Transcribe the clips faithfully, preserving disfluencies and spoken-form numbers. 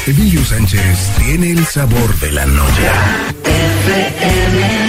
Emilio Sánchez tiene el sabor de la noche. F M.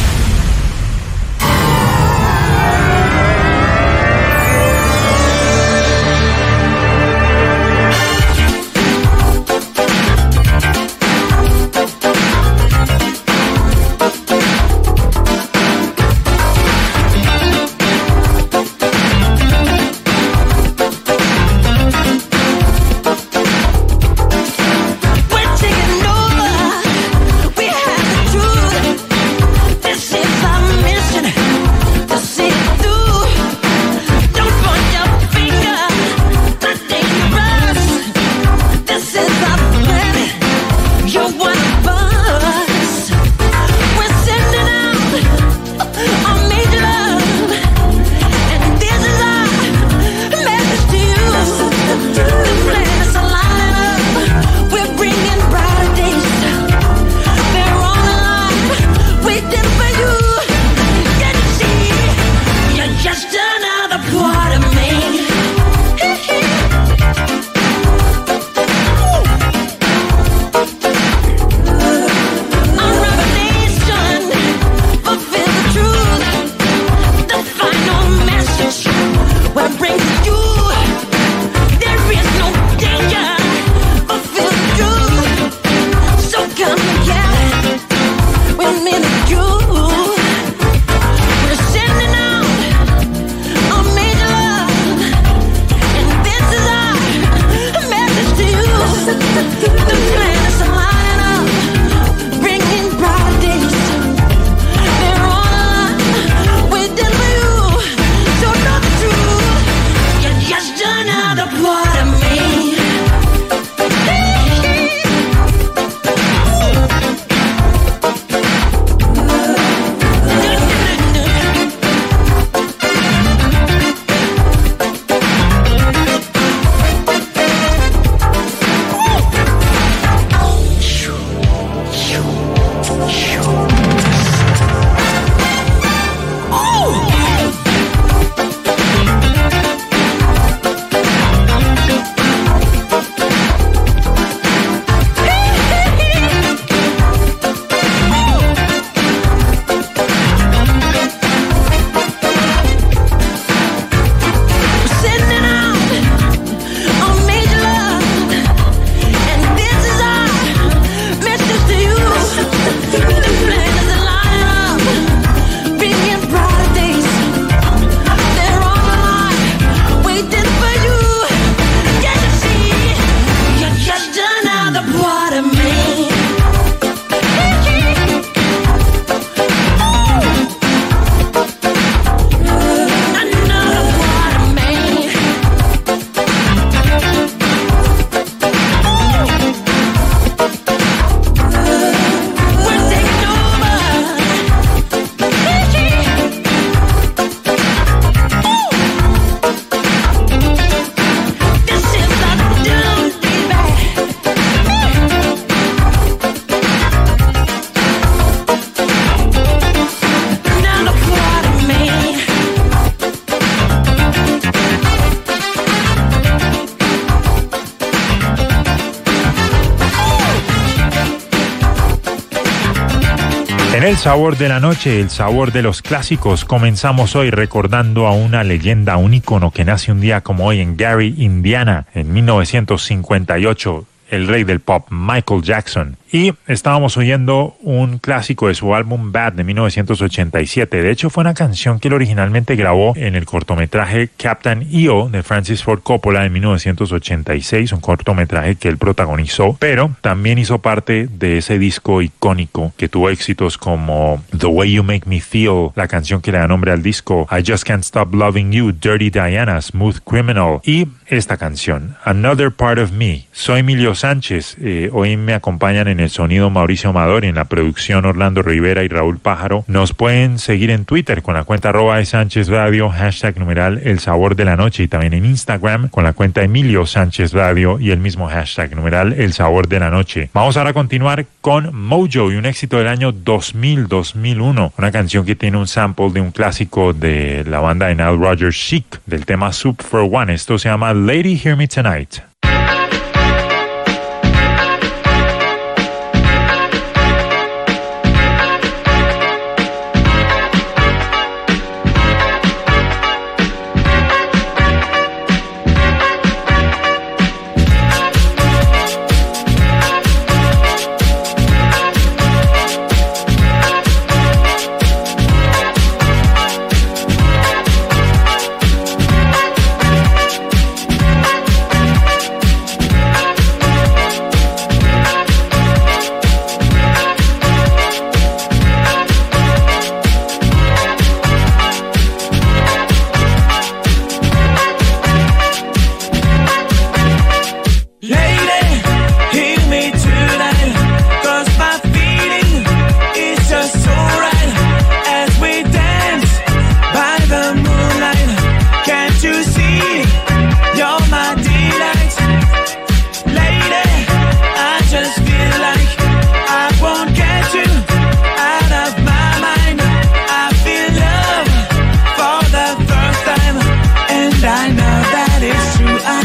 En el sabor de la noche, el sabor de los clásicos, comenzamos hoy recordando a una leyenda, un ícono que nace un día como hoy en Gary, Indiana, en mil novecientos cincuenta y ocho, el rey del pop, Michael Jackson. Y estábamos oyendo un clásico de su álbum Bad de mil novecientos ochenta y siete. De hecho, fue una canción que él originalmente grabó en el cortometraje Captain E O de Francis Ford Coppola de mil novecientos ochenta y seis, un cortometraje que él protagonizó, pero también hizo parte de ese disco icónico que tuvo éxitos como The Way You Make Me Feel, la canción que le da nombre al disco, I Just Can't Stop Loving You, Dirty Diana, Smooth Criminal, y esta canción, Another Part of Me. Soy Emilio Sánchez, eh, hoy me acompañan en el sonido Mauricio Amador y en la producción Orlando Rivera y Raúl Pájaro. Nos pueden seguir en Twitter con la cuenta arroba de Sánchez Radio, hashtag numeral El Sabor de la Noche, y también en Instagram con la cuenta Emilio Sánchez Radio y el mismo hashtag numeral El Sabor de la Noche. Vamos ahora a continuar con Mojo y un éxito del año dos mil dos mil uno, una canción que tiene un sample de un clásico de la banda de Nile Rodgers, Chic, del tema Soup for One. Esto se llama Lady Hear Me Tonight.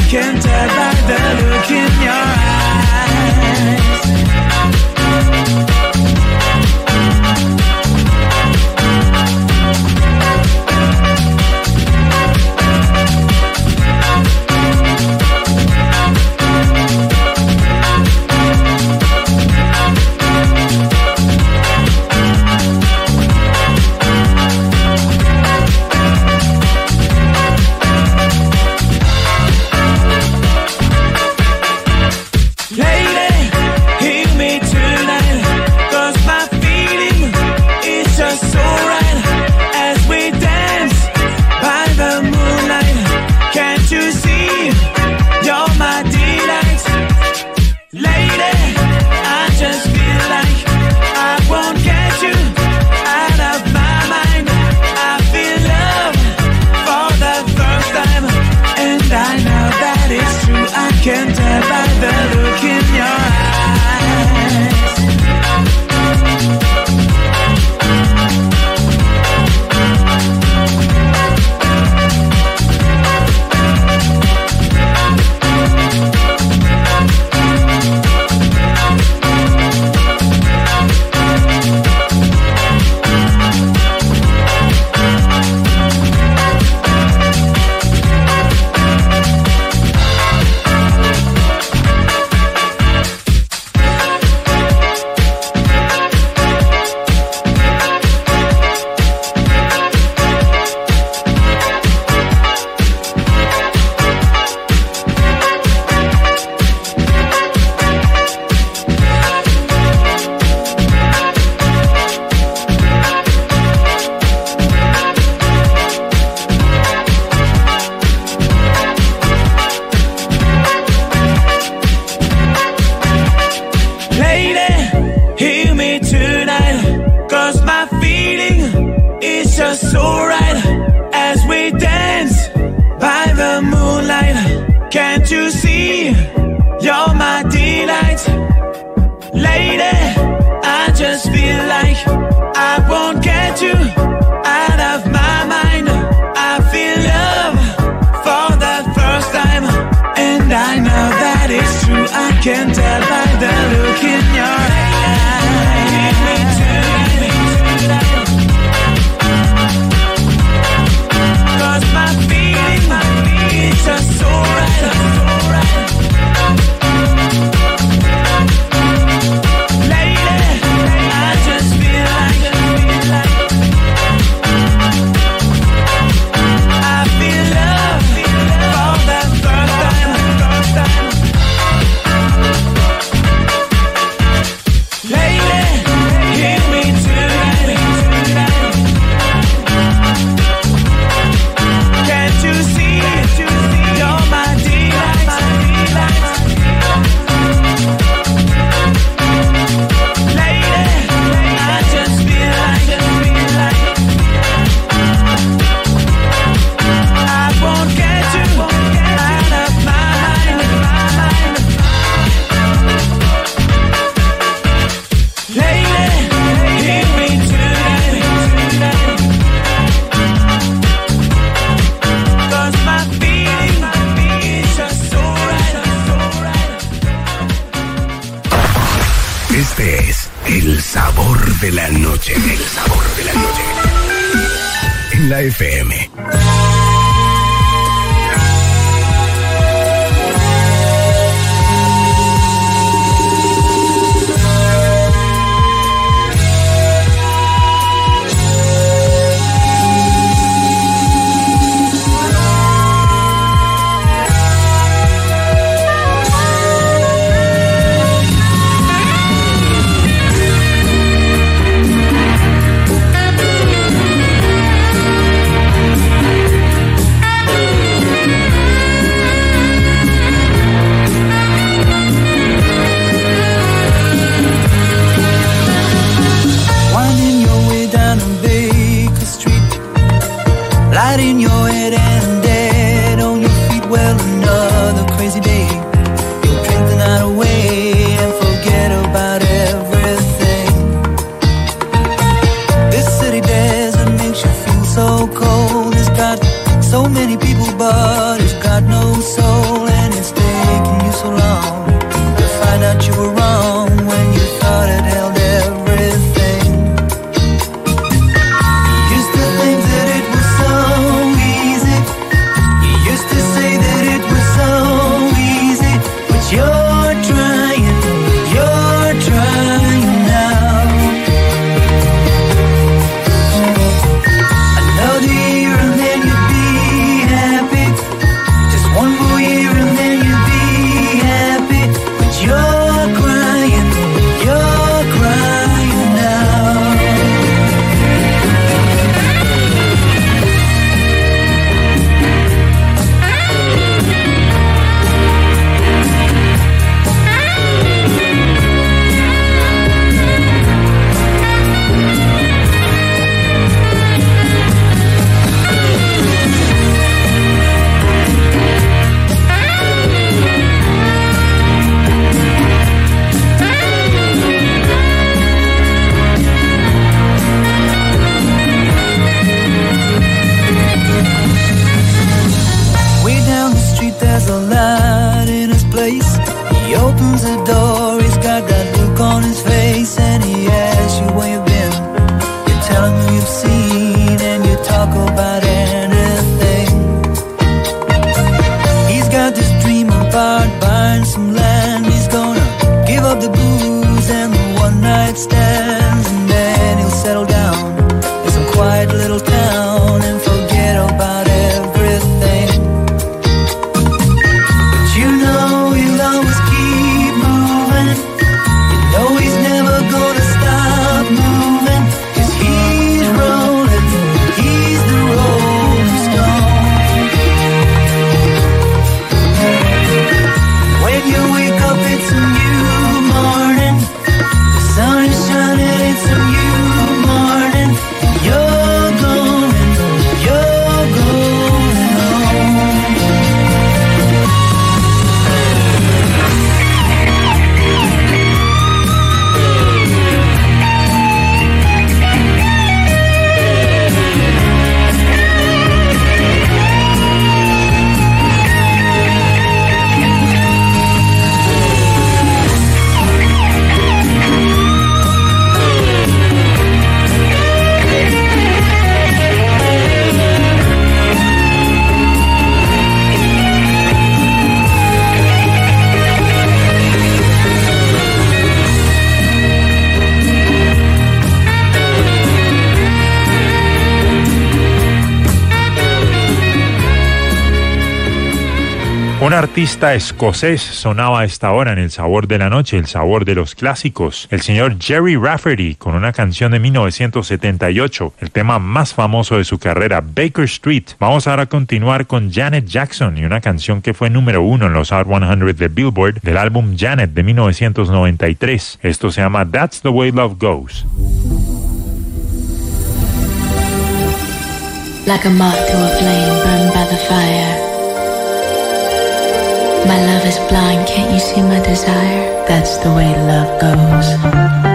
can tell by the look in your eyes. Este es el sabor de la noche. El sabor de la noche. En la F M. place. He opens the door, he's got that look on his face, and he asks you where you've been. You tell him who you've seen, and you talk about anything. He's got this dream about buying some land. He's gonna give up the booze and the one night stands, and then he'll settle down in some quiet little town and forget about everything. But you know he'll always keep moving. You know he's never gonna stop moving, 'cause he's rolling, he's the Rolling Stone. When you wake up it's a new morning, the sun is shining, it's a new morning. You're going, you're going home. Un artista escocés sonaba a esta hora en El Sabor de la Noche, el sabor de los clásicos. El señor Gerry Rafferty con una canción de mil novecientos setenta y ocho, el tema más famoso de su carrera, Baker Street. Vamos ahora a continuar con Janet Jackson y una canción que fue número uno en los Hot cien de Billboard del álbum Janet de mil novecientos noventa y tres. Esto se llama That's the Way Love Goes. Like a moth to a flame burned by the fire. My love is blind, can't you see my desire? That's the way love goes.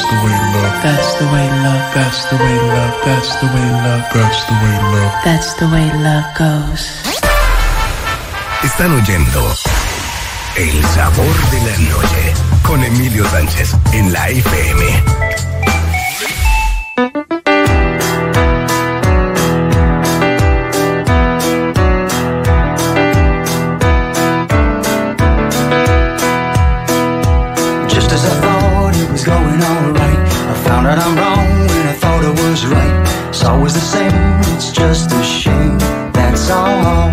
the way love. That's the way love. That's the way love. That's the way love. That's the way love. That's the way love goes. Están oyendo El Sabor de la Noche con Emilio Sánchez en la F M. Going all right. I found out I'm wrong when I thought I was right. It's always the same, it's just a shame, that's all.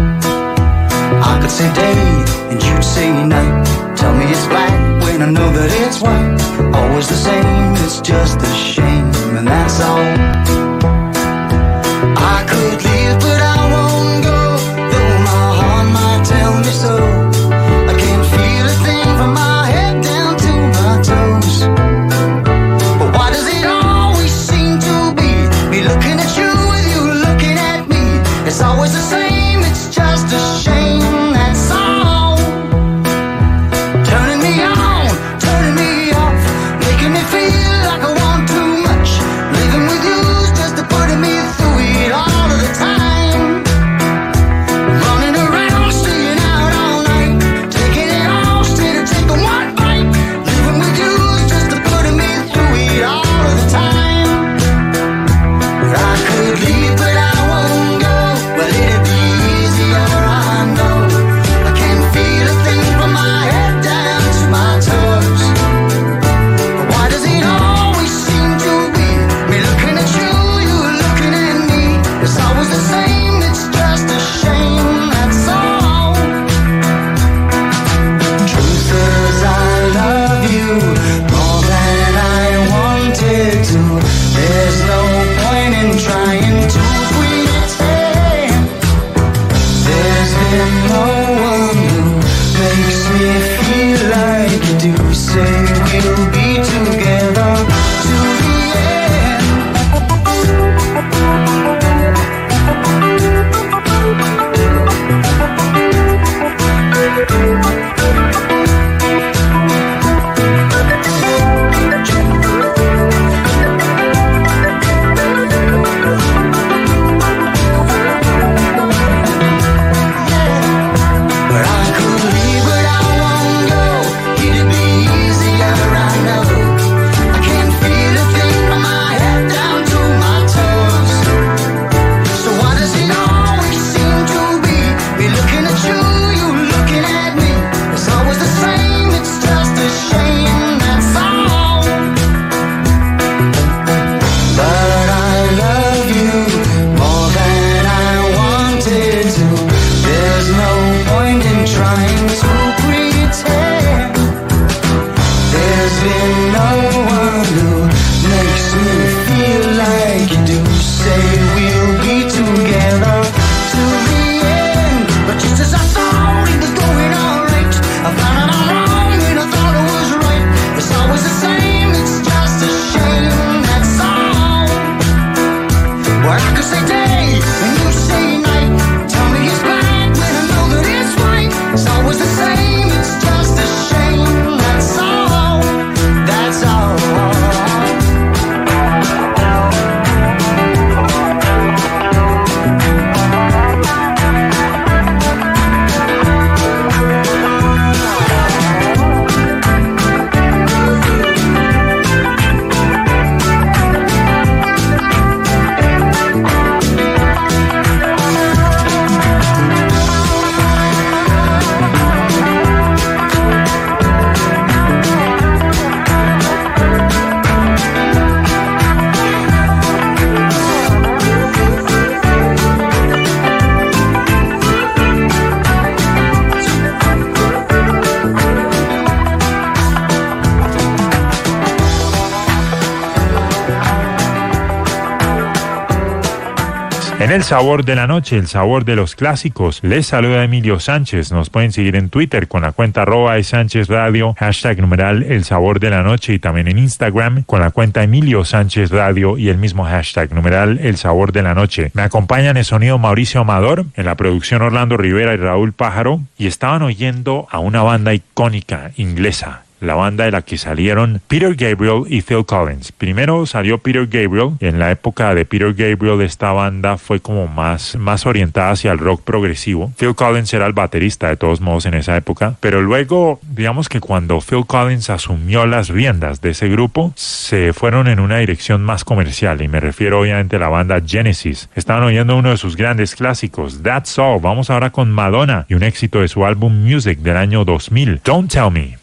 I could say day and you'd say night. Tell me it's black when I know that it's white. Always the same, it's just a shame, and that's all. I could leave but I won't go, though my heart might tell me so. I can't feel a thing from my head down to my toes. But why does it always seem to be me looking at you with you looking at me? It's always the same, it's just a shame, that's all. Turning me on, turning me off, making me feel like I want too much. Living with you's just to putting me through it all of the time. Running around, staying out all night, taking it all straight and taking one bite. Living with you's just to putting me through it all of the time. I could leave but I won't go. Well, it'd be easier, I know. I can't feel a thing from my head down to my toes. But why does it always seem to be me looking at you, you looking at me? It's always the same, it's just a shame, that's all. Truth is I love you more than I wanted to. There's no point in trying to pretend. There's been no one who makes me feel like you do. Say we'll be together to the end. But I could leave, but I won't go. It'd be easier, I know. I can't feel a thing from my head down to my toes. So why does it always seem to be me looking at you, you looking at me? It's always the same, it's just a shame, that's all. But I love you more than I wanted to. There's no point in trying to pretend. There's been no one who makes me feel like you do. Say we'll be together to the end. But just as I thought it was going all right, I found out I'm wrong when I thought I was right. It's always the same, it's just a shame, that's all. Well, I could say day and you say night. Tell me it's black when I know that it's white. It's always the same, it's just a shame, that's all. That's all. En El Sabor de la Noche, el sabor de los clásicos, les saluda Emilio Sánchez. Nos pueden seguir en Twitter con la cuenta arroba de Sánchez Radio, hashtag numeral El Sabor de la Noche, y también en Instagram con la cuenta Emilio Sánchez Radio y el mismo hashtag numeral El Sabor de la Noche. Me acompañan en sonido Mauricio Amador, en la producción Orlando Rivera y Raúl Pájaro, y estaban oyendo a una banda icónica inglesa, la banda de la que salieron Peter Gabriel y Phil Collins. Primero salió Peter Gabriel, y en la época de Peter Gabriel esta banda fue como más, más orientada hacia el rock progresivo. Phil Collins era el baterista de todos modos en esa época, pero luego, digamos que cuando Phil Collins asumió las riendas de ese grupo, se fueron en una dirección más comercial, y me refiero obviamente a la banda Genesis. Estaban oyendo uno de sus grandes clásicos, That's All. Vamos ahora con Madonna y un éxito de su álbum Music del año dos mil, Don't Tell Me.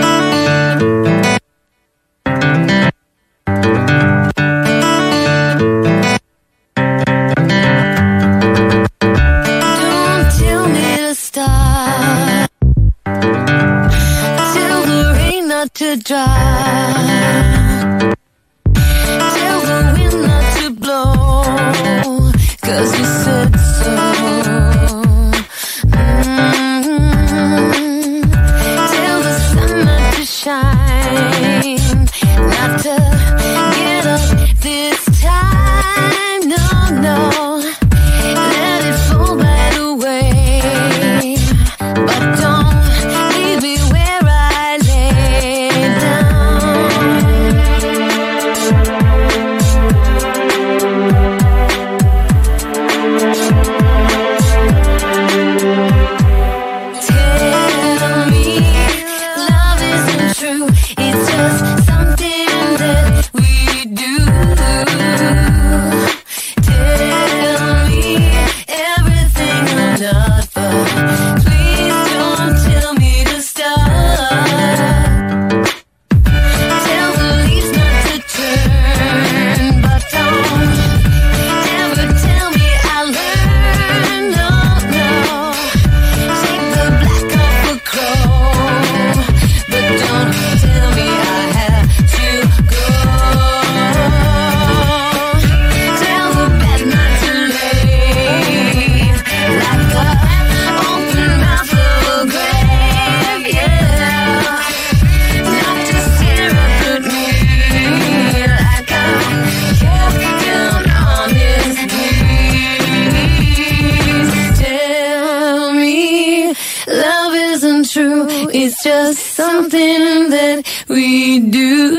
To dry, tell the wind not to blow, 'cause you said so. Mm-hmm. Tell the sun not to shine, not to get up this time, no, no, let it fall by the way, but don't leave me where I lay down. Tell me love isn't true, it's just something that we do. Tell me everything I'm not, but please don't tell me to stop. Tell the leaves not to turn, but don't ever tell me I learned. No, no. Take the black off a crow, but don't tell me I have to go. Tell the bed not to leave, like a open mouth of a grave, yeah. Not to stare up at me like I'm kept down on his knees. Tell me love isn't true, it's just something that we do.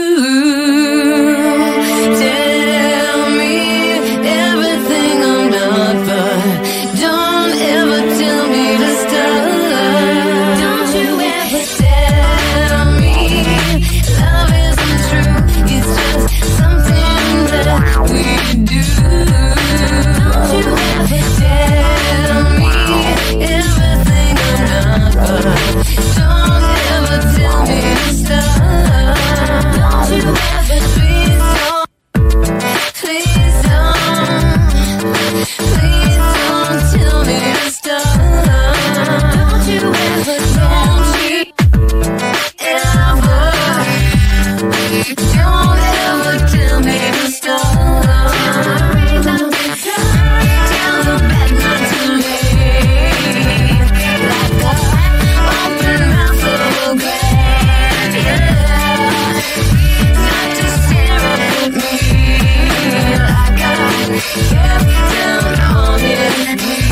Tell me everything I'm not, but don't ever tell me to stop. Don't you ever tell me love isn't true, it's just something that we do. Don't you ever tell me everything I'm not, but don't ever tell me to stop. Don't you ever, please don't, please don't, please don't tell me to stop. Don't you ever, don't you ever, don't ever tell me to stop. Tell the bed not to leave, like a open mouth of a grave, yeah. Not to stare up at me like I'm kept down on his knees.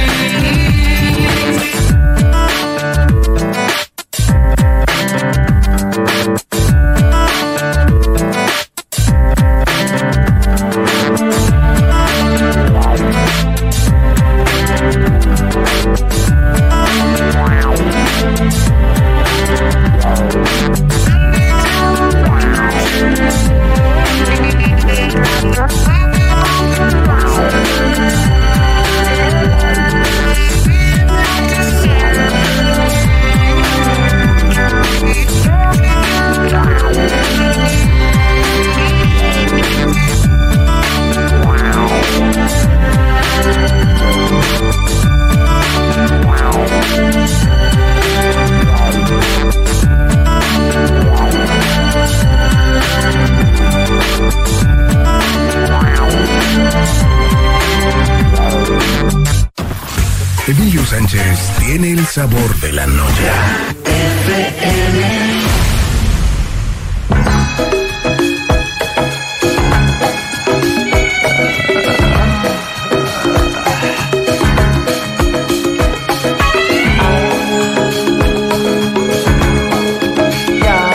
Emilio Sánchez tiene el sabor de la noche. Yeah.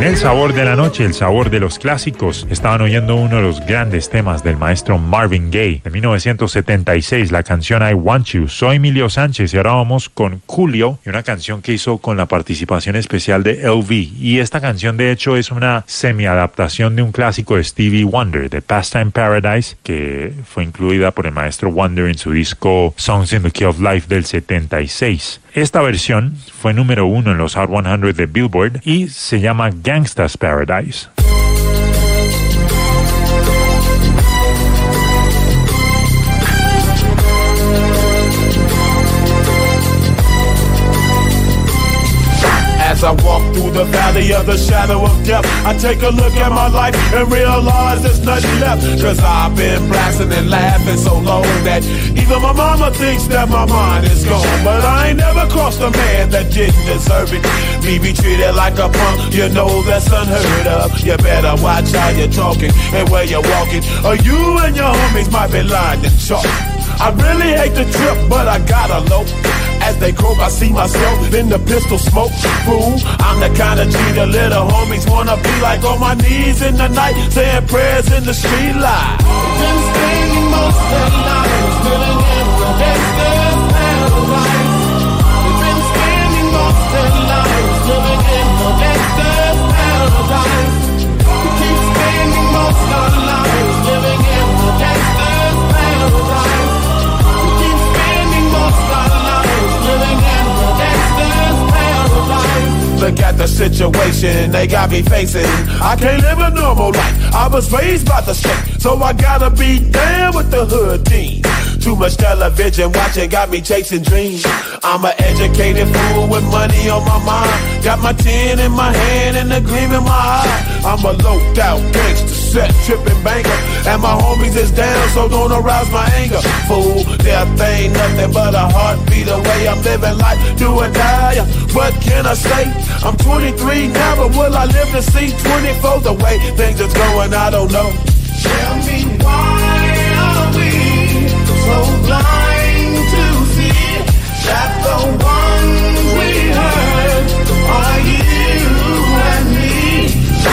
el sabor de la noche, el sabor de los clásicos, estaban oyendo uno de los grandes temas del maestro Marvin Gaye de mil novecientos setenta y seis, la canción I Want You. Soy Emilio Sánchez y ahora vamos con Julio y una canción que hizo con la participación especial de L V. Y esta canción de hecho es una semi-adaptación de un clásico de Stevie Wonder, de Pastime Paradise, que fue incluida por el maestro Wonder en su disco Songs in the Key of Life del setenta y seis. Esta versión fue número uno en los Hot cien de Billboard y se llama Gangsta's Paradise. As I walk through the valley of the shadow of death, I take a look at my life and realize there's nothing left. Cause I've been blasting and laughing so long that even my mama thinks that my mind is gone. But I ain't never crossed a man that didn't deserve it. Me be treated like a punk, you know that's unheard of. You better watch how you're talking and where you're walking, or you and your homies might be lying to chalk. I really hate the trip, but I gotta low. As they croak, I see myself in the pistol smoke. Fool, I'm the kind of G the little homies wanna be like, on my knees in the night, saying prayers in the street light. Been spending most of their lives living in the gangster's paradise. They've been spending most of their lives living in the gangster's paradise. We keep spending most of our lives living in the gangster's paradise. We keep spending most of our lives living in the gangster's paradise. Look at the situation they got me facing. I can't live a normal life. I was raised by the state, so I gotta be down with the hood team. Too much television watching got me chasing dreams. I'm an educated fool with money on my mind. Got my tin in my hand and a gleam in my eye. I'm a loped out gangster, set tripping banker, and my homies is down, so don't arouse my anger. Fool, death ain't nothing but a heartbeat away. I'm living life, do or die. What can I say? I'm twenty-three now, but will I live to see twenty-four? The way things are going, I don't know. Tell me why are we so blind to see that the ones we hurt are you and me?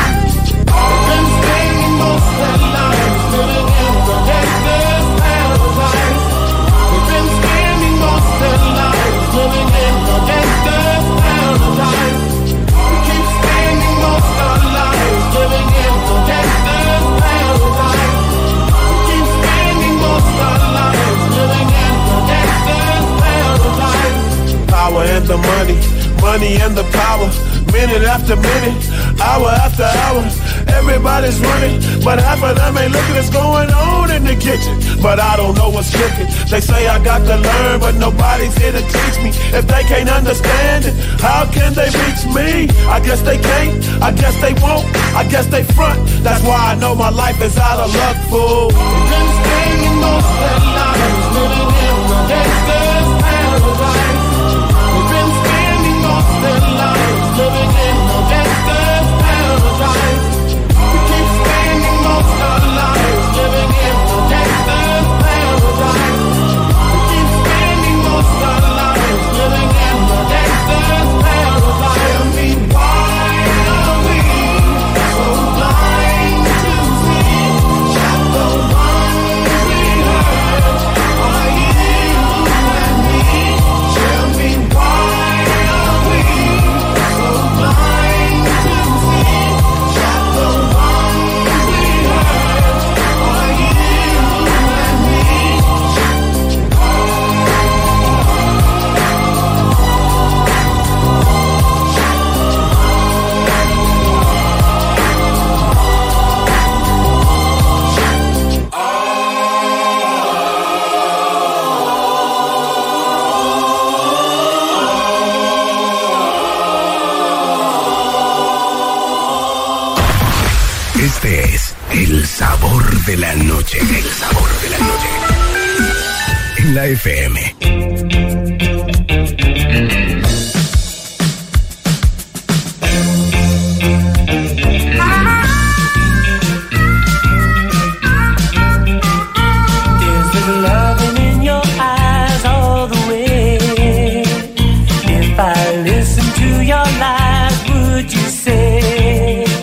We've been spending most of our lives living in the gangster's paradise. We've been spending most of our lives living in the gangster's paradise. We keep spending most of our lives living in the gangster's paradise. We keep spending most of our lives living in the gangster's paradise. Power and the money, money and the power. Minute after minute, hour after hour, everybody's running, but half of them ain't looking what's going on in the kitchen. But I don't know what's cooking. They say I got to learn, but nobody's here to teach me. If they can't understand it, how can they reach me? I guess they can't, I guess they won't, I guess they front. That's why I know my life is out of luck, fool. We've been spending most of our lives living in the gangster's paradise. We've been spending most of our lives living in the gangster's paradise. We keep spending most of our lives living in the gangster's paradise. We keep spending most of our lives living in the gangster's paradise. Tell me why are we so blind to see that the ones we hurt are you and me? Tell me why are we so blind to see that the ones we hurt are you and me? Este es el sabor de la noche. El sabor de la noche. En la F M. Is there loving in your eyes all the way? If I listen to your lies, would you say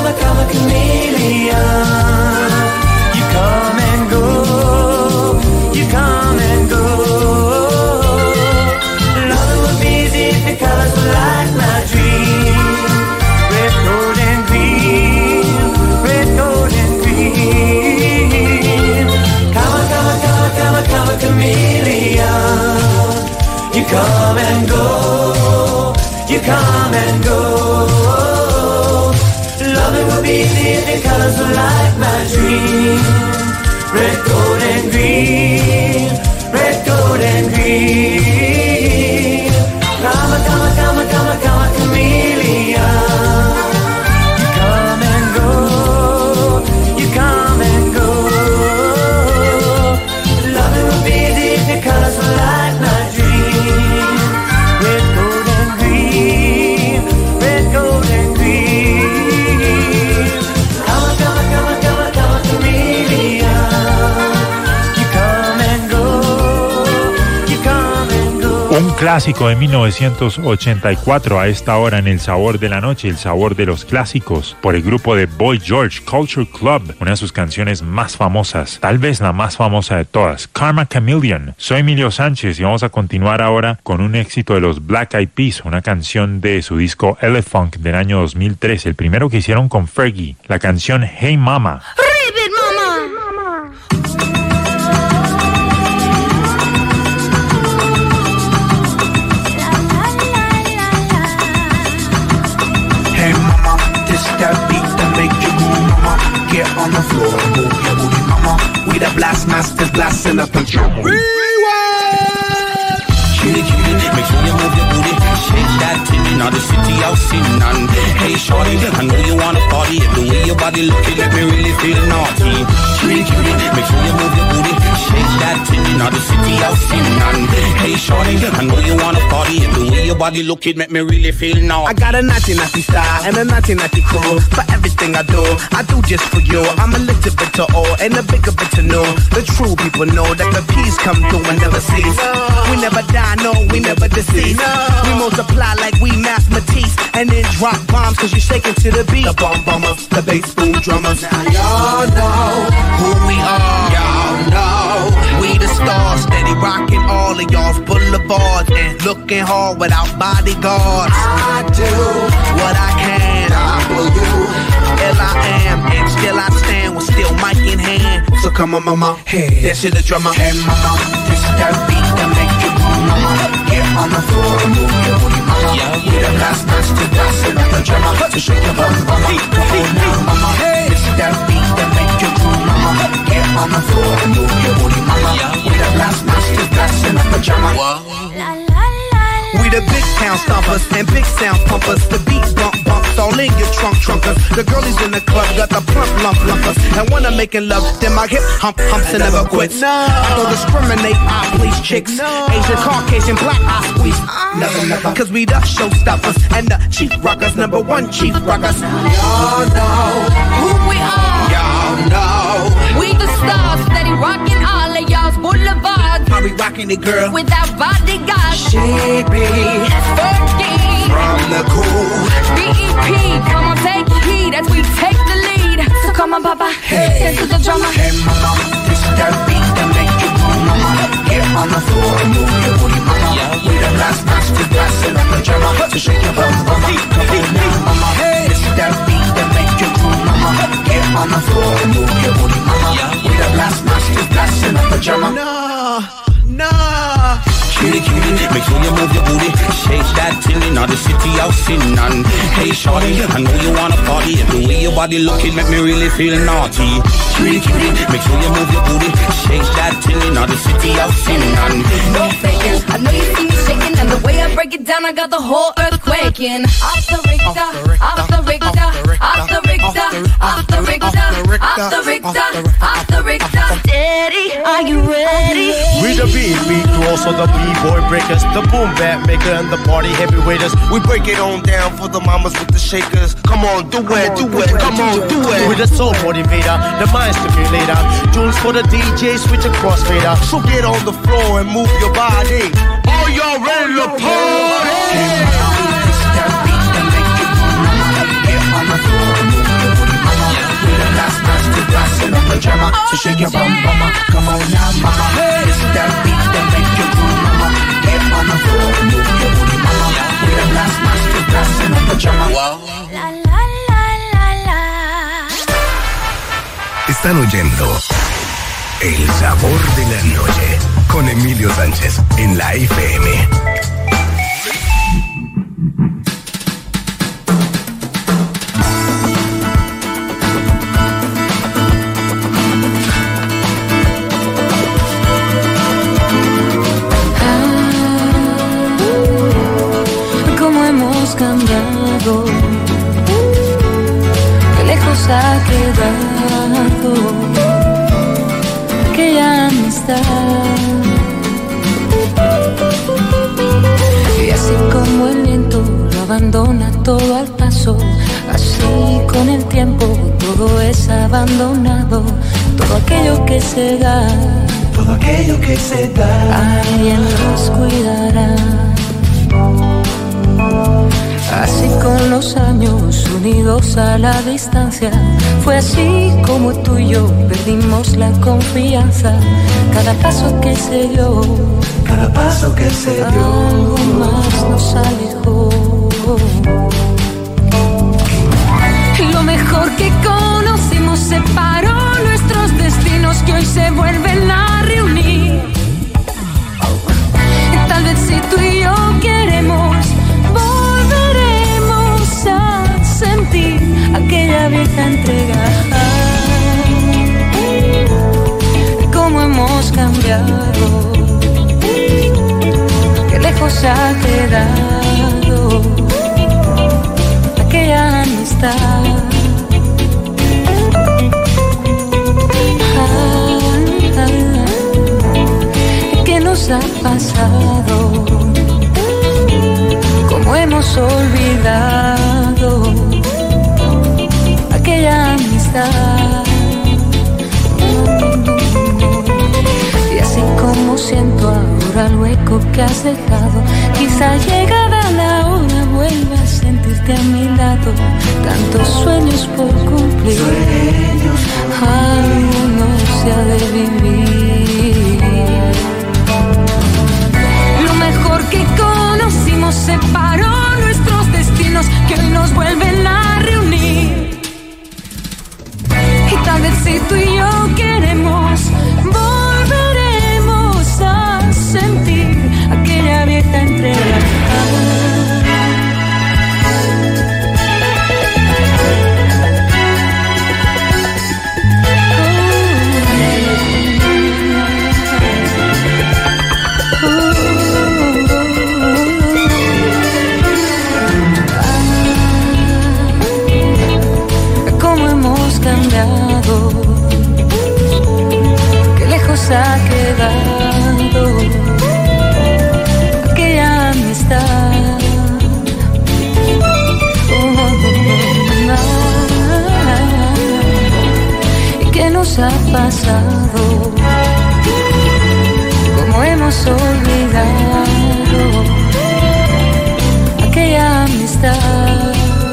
a, come a chameleon. You come and go, you come and go. Loving would be easy if your colors were like my dream. Red, gold, and green, red, gold, and green. Come a, come a, come a, come a, come a chameleon. You come and go, you come and go. Loving would be easy if your colors were like my dream. Red, gold, and green, red, gold, and green. Come a, come a, come a, come a, come a chameleon. You come and go, you come and go. Loving would be easy if your colors were like my dream. Red, gold, and green, red, gold, and green. Come a, come a, come a, come a, come a chameleon. You come and go, you come and go. Un clásico de mil novecientos ochenta y cuatro a esta hora en El Sabor de la Noche, el sabor de los clásicos, por el grupo de Boy George, Culture Club, una de sus canciones más famosas, tal vez la más famosa de todas, Karma Chameleon. Soy Emilio Sánchez y vamos a continuar ahora con un éxito de los Black Eyed Peas, una canción de su disco Elefunk del año dos mil tres, el primero que hicieron con Fergie, la canción Hey Mama. Ribbit, mama. Hey mama, this that beat that make you move, mama. Get on the floor and move your booty, mama. We the blast masters blasting up in trouble. Cutie, cutie, make sure you move your booty. Shake that titty, now the city out sitting on. Hey shorty, I know you wanna party. The way your body looking make me really feel naughty. Cutie, cutie, make sure you move your booty. Shake that titty, now the city out sitting on. Hey shorty, I know you wanna party. The way your body looking make me really feel naughty. I got a naughty naughty style and a naughty naughty crew. For everything I do, I do just for you. I'm a little bit to all and a bigger bit to know. The true people know that the peace come through and never cease. We never die, no, we never deceased. We multiply like we mathematics and then drop bombs cause you shaking to the beat. The bomb bombers, the bass boom drummers. Now y'all know who we are. Y'all know we the stars, steady rocking all of y'all's boulevards and looking hard without bodyguards. I do what I can. W L I am and still I stand with still mic in hand. So come on, mama, hey, that's it, the drummer. Hey, mama, this that beat that make you move, mama. Get on the floor and move your booty, mama. Yeah, we the last dance to dance in the drummer. So shake your bum, mama. Come on now, mama. This that beat that make you move, mama. Get on the floor and move your booty, mama. We the last dance to dance in the pajama. We the big town stompers and big sound pumpers. The beat bump bumps all in your trunk trunkers. The girlies in the club got the plump lump lumpers. And when I'm making love, then my hip hump humps and never quits. No. I don't discriminate, I please chicks. No. Asian, Caucasian, black, I squeeze. Never, never. Cause we the showstoppers and the chief rockers, number one chief rockers. Y'all know Who we are. Y'all know We the stars, steady rocking all of y'all's boulevards. how we rocking it, girl. Without bodyguards. She be Fergie. from the cool. B E P, come on, take heed as we take the lead. So come on, Papa, Hey. this is the drummer. Hey mama, this that beat that make you move, mama. Get on the floor and move your booty, mama. We the last dance to dance in the pajama. So shake your bum, mama. Come on now, mama. This that beat that make you move, mama. Get on the floor and move your booty, mama. We the last dance to dance in the pajama. Nah, nah. Cutie, cutie, make sure you move your booty. Shake that tilly, now the city out sitting on. Hey shorty, I know you wanna party. The way your body looking make me really feel naughty. Cutie, cutie, make sure you move your booty. Shake that tilly, now the city out sitting on. No faking, I know you see me shaking, and the way I break it down, I got the whole earth quaking. Off the Richter, off the Richter, off the Richter, off the Richter, off the Richter, off the Richter. Daddy, are you ready? We the beat beat to also the b-boy breakers, the boom bap maker and the party heavyweighters. We break it on down for the mamas with the shakers. Come on, do it, do it, come on, do it. With the soul motivator, the mind stimulator. Tunes for the D J, switch a crossfader. So get on the floor and move your body. Are y'all ready to party? This that beat that make you move, mama. Get on the floor and move your booty. So shake your bum, mama, come on now, mama. It's that beat that make you move, mama. Get on the floor, move your booty, mama. We the blast masters, dancing up the drama. Wow. La la la la la. Están oyendo El Sabor de la Noche con Emilio Sánchez en la F M. Cambiado, qué lejos ha quedado aquella amistad. Y así como el viento lo abandona todo al paso, así con el tiempo todo es abandonado. Todo aquello que se da, todo aquello que se da, alguien los cuidará. Así con los años unidos a la distancia, fue así como tú y yo perdimos la confianza. Cada paso que se dio, cada paso que se dio, algo más nos alejó. Lo mejor que conocimos separó nuestros destinos que hoy se vuelven a reunir. Tal vez si tú y yo queremos, sentir aquella vieja entrega. Cómo hemos cambiado, qué lejos ha quedado aquella amistad. ¿Qué nos ha pasado? Cómo hemos olvidado aquella amistad. Y así como siento ahora el hueco que has dejado, quizá llegada la hora vuelva a sentirte a mi lado. Tantos sueños por cumplir, algo no se ha de vivir. Lo mejor que conocimos separó nuestros destinos que hoy nos vuelven a reunir. Y tal vez si tú y yo queremos, volveremos a sentir aquella vieja entrega. Cambiado, qué lejos ha quedado aquella amistad. ¿Y qué nos ha pasado? ¿Cómo hemos olvidado aquella amistad?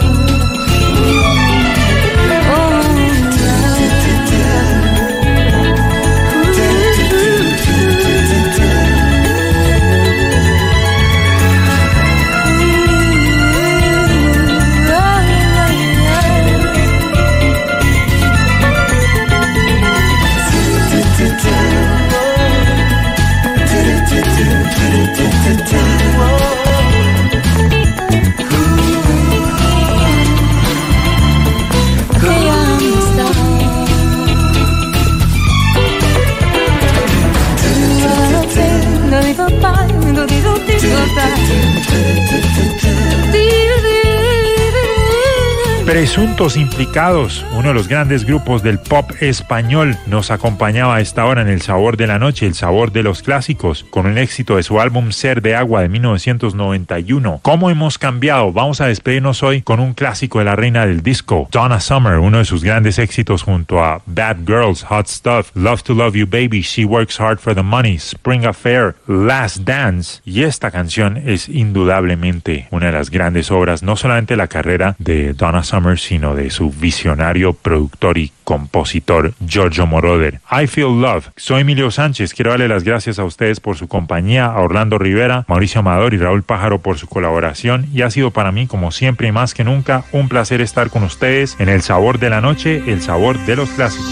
Presuntos Implicados, uno de los grandes grupos del pop español, nos acompañaba a esta hora en El Sabor de la Noche, el sabor de los clásicos, con un éxito de su álbum Ser de Agua de mil novecientos noventa y uno. ¿Cómo hemos cambiado? Vamos a despedirnos hoy con un clásico de la reina del disco, Donna Summer, uno de sus grandes éxitos junto a Bad Girls, Hot Stuff, Love to Love You Baby, She Works Hard for the Money, Spring Affair, Last Dance. Y esta canción es indudablemente una de las grandes obras, no solamente de la carrera de Donna Summer, Summer, sino de su visionario productor y compositor Giorgio Moroder. I Feel Love. Soy Emilio Sánchez. Quiero darle las gracias a ustedes por su compañía, a Orlando Rivera, Mauricio Amador y Raúl Pájaro por su colaboración, y ha sido para mí, como siempre y más que nunca, un placer estar con ustedes en El Sabor de la Noche, el sabor de los clásicos.